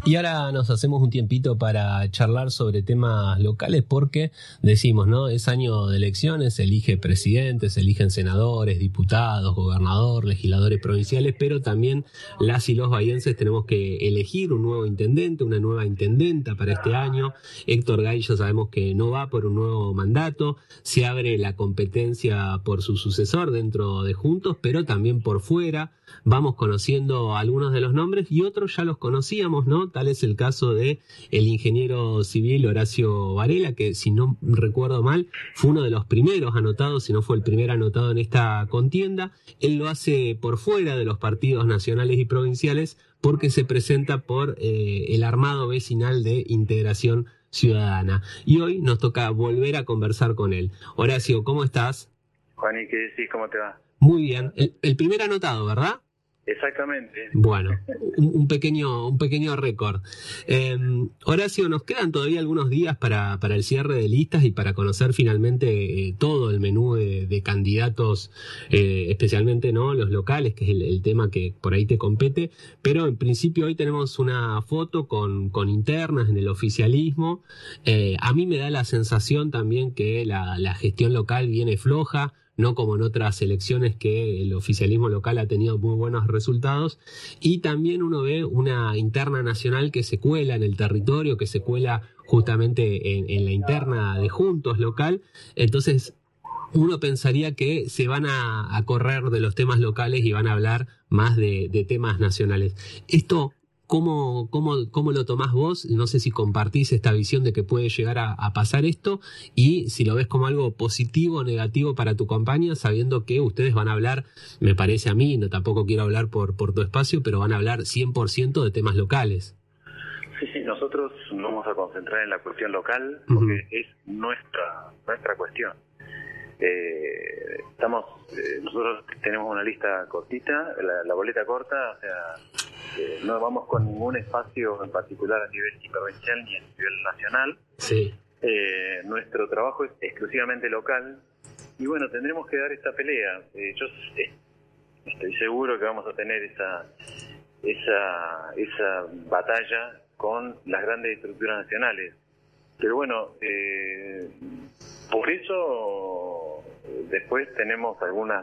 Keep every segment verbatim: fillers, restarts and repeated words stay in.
Y ahora nos hacemos un tiempito para charlar sobre temas locales porque decimos, ¿no? Es año de elecciones, se elige presidentes, se eligen senadores, diputados, gobernador, legisladores provinciales, pero también las y los bahienses tenemos que elegir un nuevo intendente, una nueva intendenta para este año. Héctor Gay ya sabemos que no va por un nuevo mandato, se abre la competencia por su sucesor dentro de Juntos, pero también por fuera. Vamos conociendo algunos de los nombres y otros ya los conocíamos, ¿no? Tal es el caso de el ingeniero civil Horacio Varela, que si no recuerdo mal, fue uno de los primeros anotados, si no fue el primer anotado en esta contienda. Él lo hace por fuera de los partidos nacionales y provinciales porque se presenta por eh, el armado vecinal de Integración Ciudadana. Y hoy nos toca volver a conversar con él. Horacio, ¿cómo estás? Juan, ¿y qué decís? ¿Cómo te va? Muy bien. El, el primer anotado, ¿verdad? Exactamente. Bueno, un, un pequeño un pequeño récord. Eh, Horacio, nos quedan todavía algunos días para, para el cierre de listas y para conocer finalmente eh, todo el menú de, de candidatos, eh, especialmente no los locales, que es el, el tema que por ahí te compete, pero en principio hoy tenemos una foto con, con internas en el oficialismo. Eh, a mí me da la sensación también que la, la gestión local viene floja, no como en otras elecciones que el oficialismo local ha tenido muy buenos resultados, y también uno ve una interna nacional que se cuela en el territorio, que se cuela justamente en, en la interna de Juntos local. Entonces uno pensaría que se van a, a correr de los temas locales y van a hablar más de, de temas nacionales. Esto, ¿Cómo, cómo, ¿Cómo lo tomás vos? No sé si compartís esta visión de que puede llegar a, a pasar esto y si lo ves como algo positivo o negativo para tu campaña, sabiendo que ustedes van a hablar, me parece a mí, no tampoco quiero hablar por, por tu espacio, pero van a hablar cien por ciento de temas locales. Sí, sí, nosotros nos vamos a concentrar en la cuestión local porque uh-huh. es nuestra nuestra cuestión. Eh, estamos, eh, nosotros tenemos una lista cortita, la, la boleta corta, o sea, eh, no vamos con ningún espacio en particular a nivel provincial ni a nivel nacional. Sí. Eh, nuestro trabajo es exclusivamente local y bueno, tendremos que dar esta pelea. Eh, yo eh, estoy seguro que vamos a tener esa esa esa batalla con las grandes estructuras nacionales. Pero bueno, eh, por eso después tenemos algunas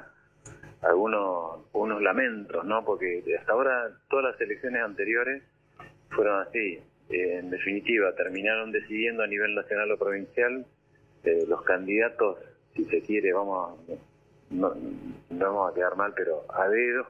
algunos unos lamentos, ¿no? Porque hasta ahora todas las elecciones anteriores fueron así. Eh, en definitiva, terminaron decidiendo a nivel nacional o provincial eh, los candidatos, si se quiere, vamos a, no, no vamos a quedar mal, pero a dedo.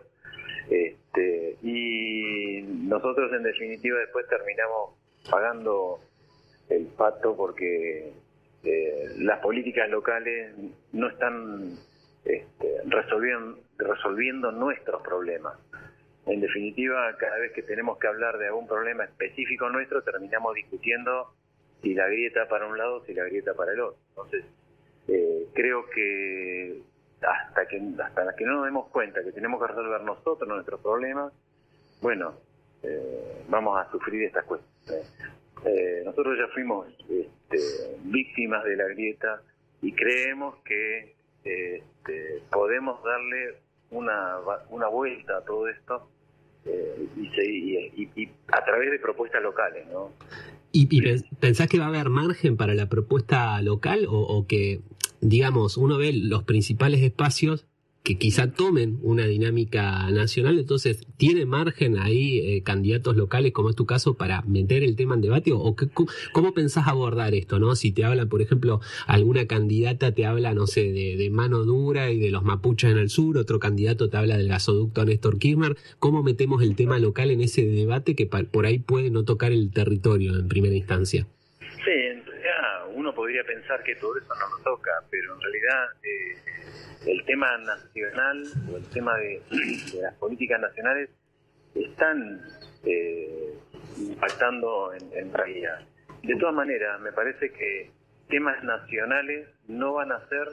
Este, y nosotros en definitiva después terminamos pagando el pato porque eh, las políticas locales no están este, resolviendo, resolviendo nuestros problemas. En definitiva, cada vez que tenemos que hablar de algún problema específico nuestro, terminamos discutiendo si la grieta para un lado, si la grieta para el otro. Entonces, eh, creo que hasta que hasta que no nos demos cuenta que tenemos que resolver nosotros nuestros problemas, bueno, eh, vamos a sufrir estas cuestiones. Eh, nosotros ya fuimos este, víctimas de la grieta y creemos que este, podemos darle una una vuelta a todo esto eh, y, y, y, y a través de propuestas locales, ¿no? ¿Y, y pensás que va a haber margen para la propuesta local o, o que, digamos, uno ve los principales espacios que quizá tomen una dinámica nacional, entonces tiene margen ahí eh, candidatos locales, como es tu caso, para meter el tema en debate? ¿O, o qué, cómo pensás abordar esto, no? Si te habla, por ejemplo, alguna candidata te habla, no sé, de, de mano dura y de los mapuches en el sur, otro candidato te habla del gasoducto Néstor Kirchner, ¿cómo metemos el tema local en ese debate que por ahí puede no tocar el territorio en primera instancia? Sí, en realidad uno podría pensar que todo eso no nos toca, pero en realidad eh, el tema nacional o el tema de, de las políticas nacionales están eh, impactando en, en realidad. De todas maneras, me parece que temas nacionales no van a ser,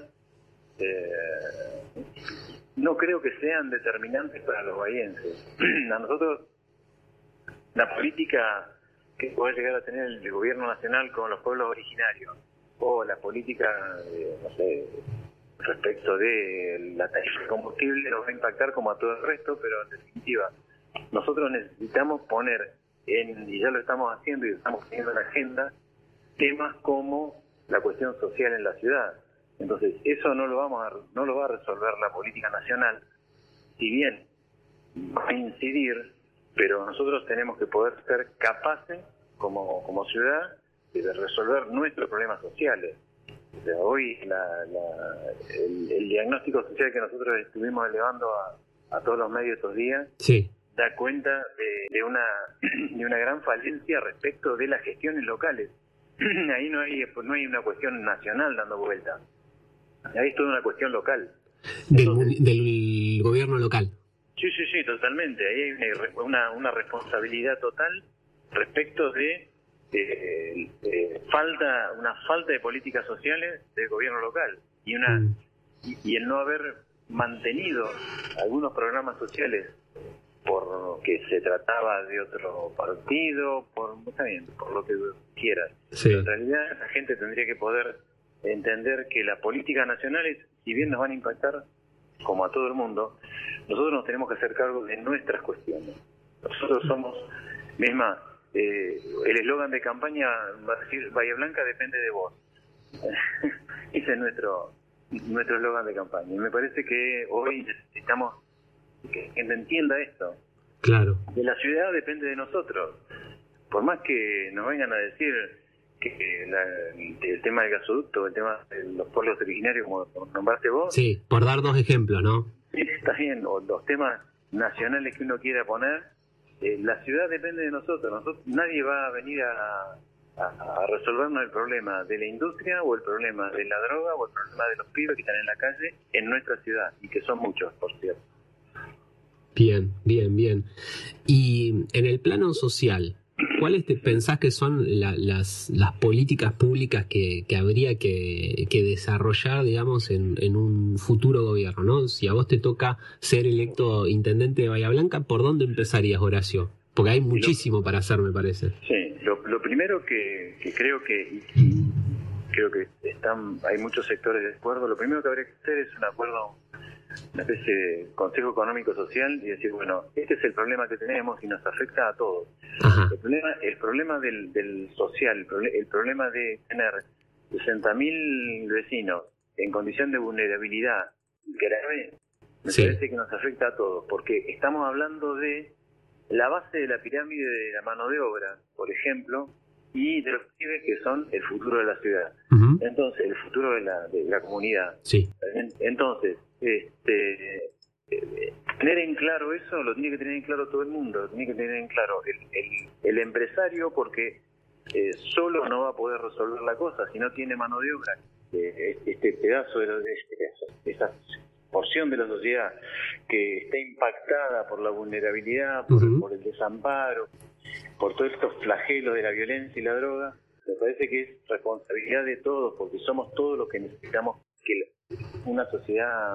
eh, no creo que sean determinantes para los bahienses. A nosotros, la política que pueda llegar a tener el gobierno nacional con los pueblos originarios, o la política, eh, no sé, respecto de la tarifa de combustible, nos va a impactar como a todo el resto, pero en definitiva, nosotros necesitamos poner en, y ya lo estamos haciendo y estamos teniendo en la agenda, temas como la cuestión social en la ciudad. Entonces, eso no lo vamos a, no lo va a resolver la política nacional, si bien va a incidir, pero nosotros tenemos que poder ser capaces, como, como ciudad, de resolver nuestros problemas sociales. O sea, hoy la, la, el, el diagnóstico social que nosotros estuvimos elevando a, a todos los medios estos días, sí, da cuenta de, de una de una gran falencia respecto de las gestiones locales. Ahí no hay no hay una cuestión nacional dando vuelta. Ahí es toda una cuestión local. Entonces, del, del gobierno local. Sí, sí, sí, totalmente. Ahí hay una, una, una responsabilidad total respecto de eh, eh, falta una falta de políticas sociales del gobierno local y una mm. y, y el no haber mantenido algunos programas sociales por que se trataba de otro partido, por está bien, por lo que quieras. Sí. Pero en realidad la gente tendría que poder entender que las políticas nacionales, si bien nos van a impactar como a todo el mundo, nosotros nos tenemos que hacer cargo de nuestras cuestiones. Nosotros somos, misma, eh, el eslogan de campaña va a decir, Bahía Blanca depende de vos. Ese es nuestro nuestro eslogan de campaña. Y me parece que hoy necesitamos que la gente entienda esto. Claro. De la ciudad depende de nosotros. Por más que nos vengan a decir que la, el tema del gasoducto, el tema de los pueblos originarios, como nombraste vos. Sí, por dar dos ejemplos, ¿no? Sí, está bien, o los temas nacionales que uno quiera poner, eh, la ciudad depende de nosotros. nosotros nadie va a venir a, a, a resolvernos el problema de la industria o el problema de la droga o el problema de los pibes que están en la calle en nuestra ciudad, y que son muchos, por cierto. Bien, bien, bien. Y en el plano social, ¿cuáles te pensás que son la, las, las políticas públicas que, que habría que, que desarrollar, digamos, en, en un futuro gobierno, ¿no? Si a vos te toca ser electo intendente de Bahía Blanca, ¿por dónde empezarías, Horacio? Porque hay muchísimo lo, para hacer, me parece. Sí, lo, lo primero que, que creo que y creo que están hay muchos sectores de acuerdo. Lo primero que habría que hacer es un acuerdo, una especie de consejo económico social, y decir, bueno, este es el problema que tenemos y nos afecta a todos. Ajá. El problema, el problema del, del social, el, proble- el problema de tener sesenta mil vecinos en condición de vulnerabilidad grave, me sí. parece que nos afecta a todos, porque estamos hablando de la base de la pirámide de la mano de obra, por ejemplo, y de los pibes que son el futuro de la ciudad. Uh-huh. Entonces, el futuro de la, de la comunidad. Sí. Entonces, este, eh, tener en claro eso, lo tiene que tener en claro todo el mundo, lo tiene que tener en claro el, el, el empresario, porque eh, solo no va a poder resolver la cosa si no tiene mano de obra. Eh, este pedazo de, de, de esa porción de la sociedad que está impactada por la vulnerabilidad, por, uh-huh. por el desamparo, por todos estos flagelos de la violencia y la droga, me parece que es responsabilidad de todos, porque somos todos los que necesitamos que una sociedad,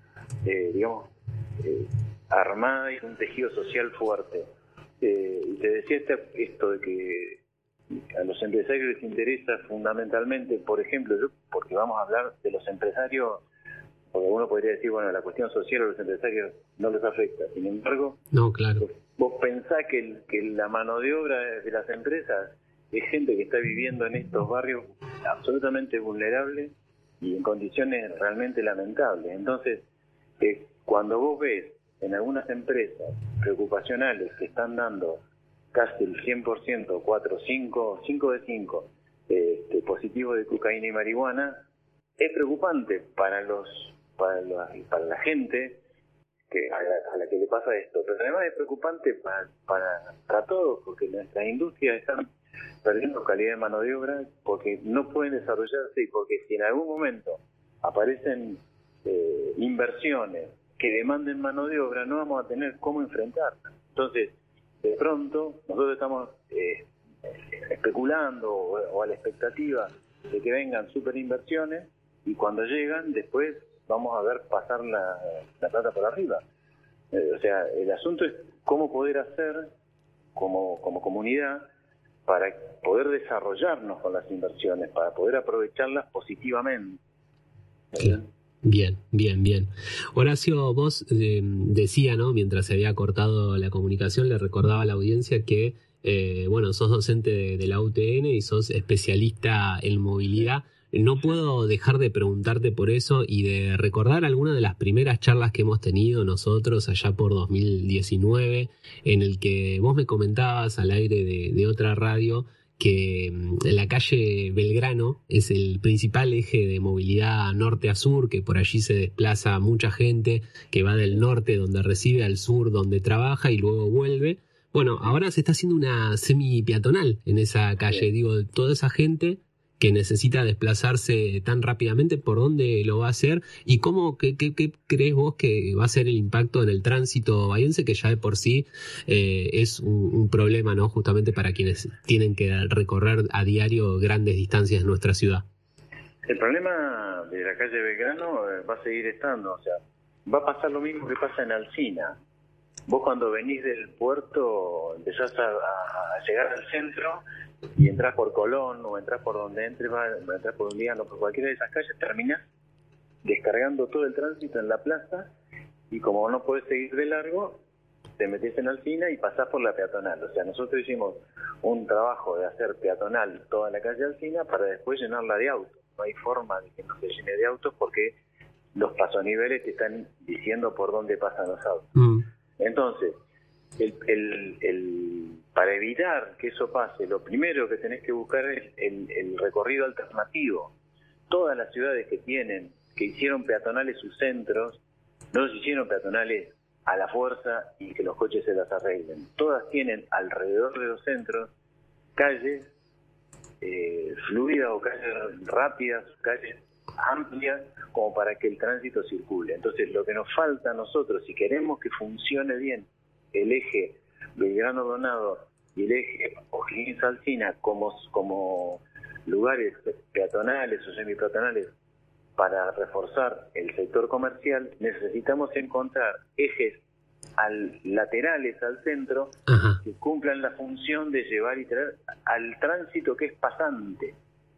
eh, digamos, eh, armada y un tejido social fuerte. Eh, y te decía este, esto de que a los empresarios les interesa fundamentalmente, por ejemplo, yo, porque vamos a hablar de los empresarios, porque uno podría decir, bueno, la cuestión social a los empresarios no les afecta. Sin embargo, no, claro. vos, vos pensás que, el, que la mano de obra de las empresas es gente que está viviendo en estos barrios absolutamente vulnerables y en condiciones realmente lamentables. Entonces, eh, cuando vos ves en algunas empresas preocupacionales que están dando casi el cien por ciento, cuatro, cinco, cinco de cinco este, positivos de cocaína y marihuana, es preocupante para los para la, para la gente que a la, a la que le pasa esto, pero además es preocupante para, para, para todos, porque nuestras industrias están perdiendo calidad de mano de obra, porque no pueden desarrollarse, y porque si en algún momento aparecen eh, inversiones que demanden mano de obra, no vamos a tener cómo enfrentarlas. Entonces, de pronto, nosotros estamos eh, especulando o, o a la expectativa de que vengan superinversiones, y cuando llegan, después vamos a ver pasar la, la plata por arriba. Eh, o sea, el asunto es cómo poder hacer como, como comunidad para poder desarrollarnos con las inversiones, para poder aprovecharlas positivamente. Sí. Bien, bien, bien. Horacio, vos eh, decía, ¿no? Mientras se había cortado la comunicación, le recordaba a la audiencia que eh, bueno, sos docente de, de la U T N y sos especialista en movilidad. No puedo dejar de preguntarte por eso y de recordar algunas de las primeras charlas que hemos tenido nosotros allá por dos mil diecinueve, en el que vos me comentabas al aire de, de otra radio que la calle Belgrano es el principal eje de movilidad norte a sur, que por allí se desplaza mucha gente que va del norte donde recibe al sur donde trabaja y luego vuelve. Bueno, ahora se está haciendo una semi peatonal en esa calle. Digo, toda esa gente que necesita desplazarse tan rápidamente, ¿por dónde lo va a hacer? ¿Y cómo, qué, qué, qué crees vos que va a ser el impacto en el tránsito bahiense, que ya de por sí eh, es un, un problema, ¿no? Justamente para quienes tienen que recorrer a diario grandes distancias en nuestra ciudad. El problema de la calle Belgrano eh, va a seguir estando, o sea, va a pasar lo mismo que pasa en Alsina. Vos cuando venís del puerto empezás a, a llegar al centro y entras por Colón o entras por donde entres, va, entras por Undiano, por cualquiera de esas calles, terminás descargando todo el tránsito en la plaza y como no podés seguir de largo, te metés en Alsina y pasás por la peatonal. O sea, nosotros hicimos un trabajo de hacer peatonal toda la calle Alsina para después llenarla de autos. No hay forma de que no se llene de autos porque los pasoniveles te están diciendo por dónde pasan los autos. Mm. Entonces, el, el, el, para evitar que eso pase, lo primero que tenés que buscar es el, el recorrido alternativo. Todas las ciudades que tienen, que hicieron peatonales sus centros, no los hicieron peatonales a la fuerza y que los coches se las arreglen. Todas tienen alrededor de los centros calles eh, fluidas o calles rápidas, calles amplias, como para que el tránsito circule. Entonces, lo que nos falta a nosotros, si queremos que funcione bien el eje Belgrano-Donado y el eje O'Higgins-Alsina como, como lugares peatonales o semipeatonales para reforzar el sector comercial, necesitamos encontrar ejes al, laterales al centro. Ajá. Que cumplan la función de llevar y traer al tránsito que es pasante.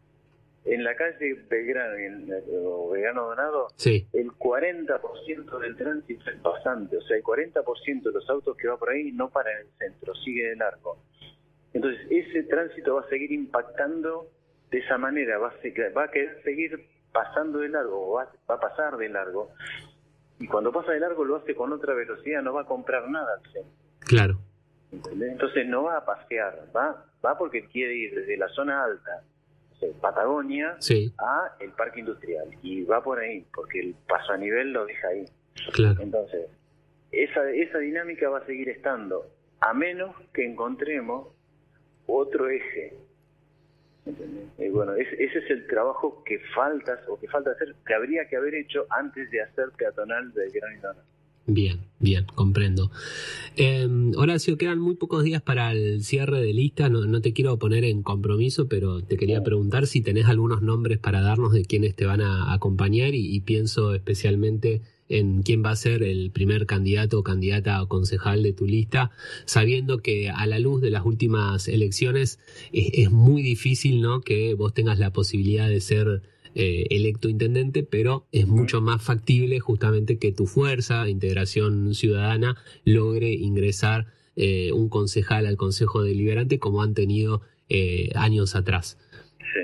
En la calle Belgrano, en Belgrano Donado, sí. El cuarenta por ciento del tránsito es pasante, o sea, el cuarenta por ciento de los autos que va por ahí no paran en el centro, sigue de largo. Entonces, ese tránsito va a seguir impactando de esa manera, va a, seguir, va a querer seguir pasando de largo, va, va a pasar de largo, y cuando pasa de largo lo hace con otra velocidad, no va a comprar nada al centro. Claro. ¿Entendés? Entonces no va a pasear, va, va porque quiere ir desde la zona alta, Patagonia, sí. a el parque industrial y va por ahí porque el paso a nivel lo deja ahí. Claro. Entonces esa esa dinámica va a seguir estando a menos que encontremos otro eje. ¿Entendés? Y bueno, ese, ese es el trabajo que falta o que falta hacer, que habría que haber hecho antes de hacer peatonal de Belgrano y Donado. Bien, bien, comprendo. Eh, Horacio, quedan muy pocos días para el cierre de lista, no, no te quiero poner en compromiso, pero te quería preguntar si tenés algunos nombres para darnos de quienes te van a acompañar y, y pienso especialmente en quién va a ser el primer candidato o candidata o concejal de tu lista, sabiendo que a la luz de las últimas elecciones es, es muy difícil, ¿no?, que vos tengas la posibilidad de ser Eh, electo intendente, pero es mucho más factible justamente que tu fuerza, Integración Ciudadana, logre ingresar eh, un concejal al Consejo Deliberante como han tenido eh, años atrás. Sí,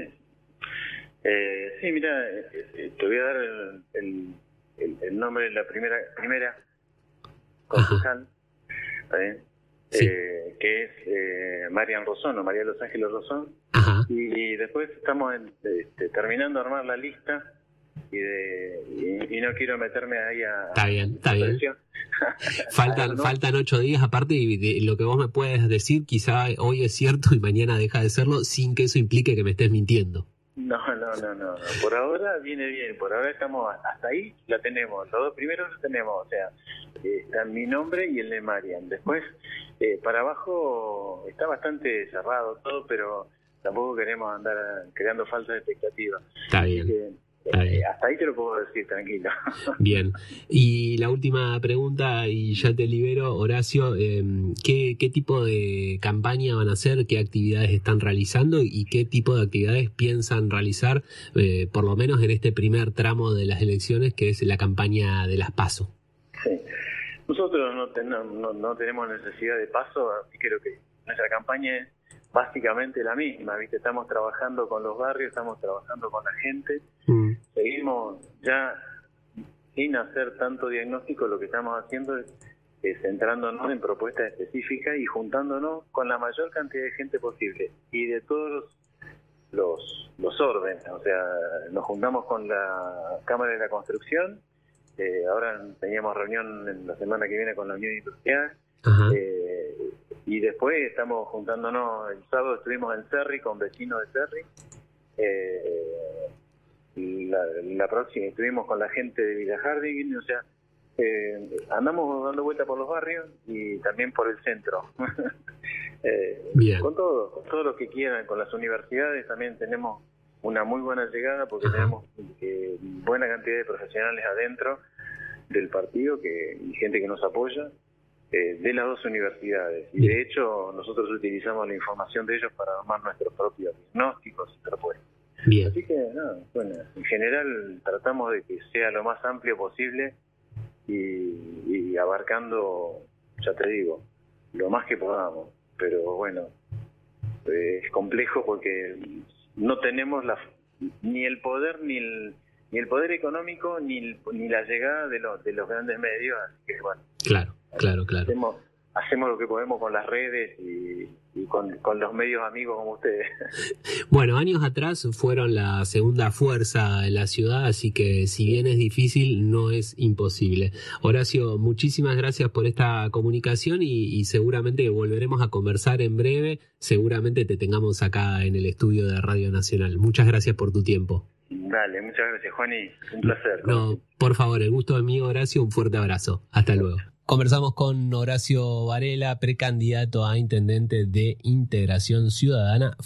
eh, sí, mira, eh, te voy a dar el, el, el, el nombre de la primera primera concejal, ¿eh? Sí. Eh, que es eh, Marian Rosón o María de los Ángeles Rosón. Ajá. Y, y después estamos en, este, terminando de armar la lista y, de, y, y no quiero meterme ahí a... Está bien, está bien. faltan, ¿no? faltan ocho días aparte y de lo que vos me puedes decir quizá hoy es cierto y mañana deja de serlo sin que eso implique que me estés mintiendo. No, no, no, no, no. Por ahora viene bien, por ahora estamos, hasta ahí la tenemos, los dos primeros los tenemos, o sea, eh, está mi nombre y el de Marian. Después, eh, para abajo está bastante cerrado todo, pero tampoco queremos andar creando falsas expectativas. Está bien. Que, Está bien. Eh, hasta ahí te lo puedo decir, tranquilo. Bien. Y la última pregunta, y ya te libero, Horacio, eh, ¿qué, ¿qué tipo de campaña van a hacer? ¿Qué actividades están realizando? ¿Y qué tipo de actividades piensan realizar, eh, por lo menos en este primer tramo de las elecciones, que es la campaña de las PASO? Sí. Nosotros no, ten, no, no tenemos necesidad de PASO, así creo que nuestra campaña es básicamente la misma, ¿viste? Estamos trabajando con los barrios, estamos trabajando con la gente, mm. seguimos ya sin hacer tanto diagnóstico, lo que estamos haciendo es, es centrándonos en propuestas específicas y juntándonos con la mayor cantidad de gente posible y de todos los los, los órdenes, o sea, nos juntamos con la Cámara de la Construcción, eh, ahora teníamos reunión en la semana que viene con la Unión Industrial, eh, y después estamos juntándonos, el sábado estuvimos en Cerri con vecinos de Cerri, eh, la, la próxima estuvimos con la gente de Villa Jardín, o sea, eh, andamos dando vuelta por los barrios y también por el centro. eh, Bien. Con todo, con todo lo que quieran, con las universidades también tenemos una muy buena llegada porque Ajá. tenemos eh, buena cantidad de profesionales adentro del partido que, y gente que nos apoya eh, de las dos universidades. Y Bien. de hecho nosotros utilizamos la información de ellos para armar nuestros propios diagnósticos y propuestas. Bien. Así que, no, bueno, en general tratamos de que sea lo más amplio posible y, y abarcando, ya te digo, lo más que podamos. Pero bueno, eh, es complejo porque no tenemos la, ni el poder, ni el, ni el poder económico, ni, el, ni la llegada de los, de los grandes medios. Así que bueno, claro, claro, claro. Hacemos, hacemos lo que podemos con las redes y, y con, con los medios amigos como ustedes. Bueno, años atrás fueron la segunda fuerza en la ciudad, así que si bien es difícil, no es imposible. Horacio, muchísimas gracias por esta comunicación y, y seguramente volveremos a conversar en breve. Seguramente te tengamos acá en el estudio de Radio Nacional. Muchas gracias por tu tiempo. Dale, muchas gracias, Juani. Un placer. No, por favor, el gusto es mío, Horacio. Un fuerte abrazo. Hasta luego. Conversamos con Horacio Varela, precandidato a intendente de Integración Ciudadana.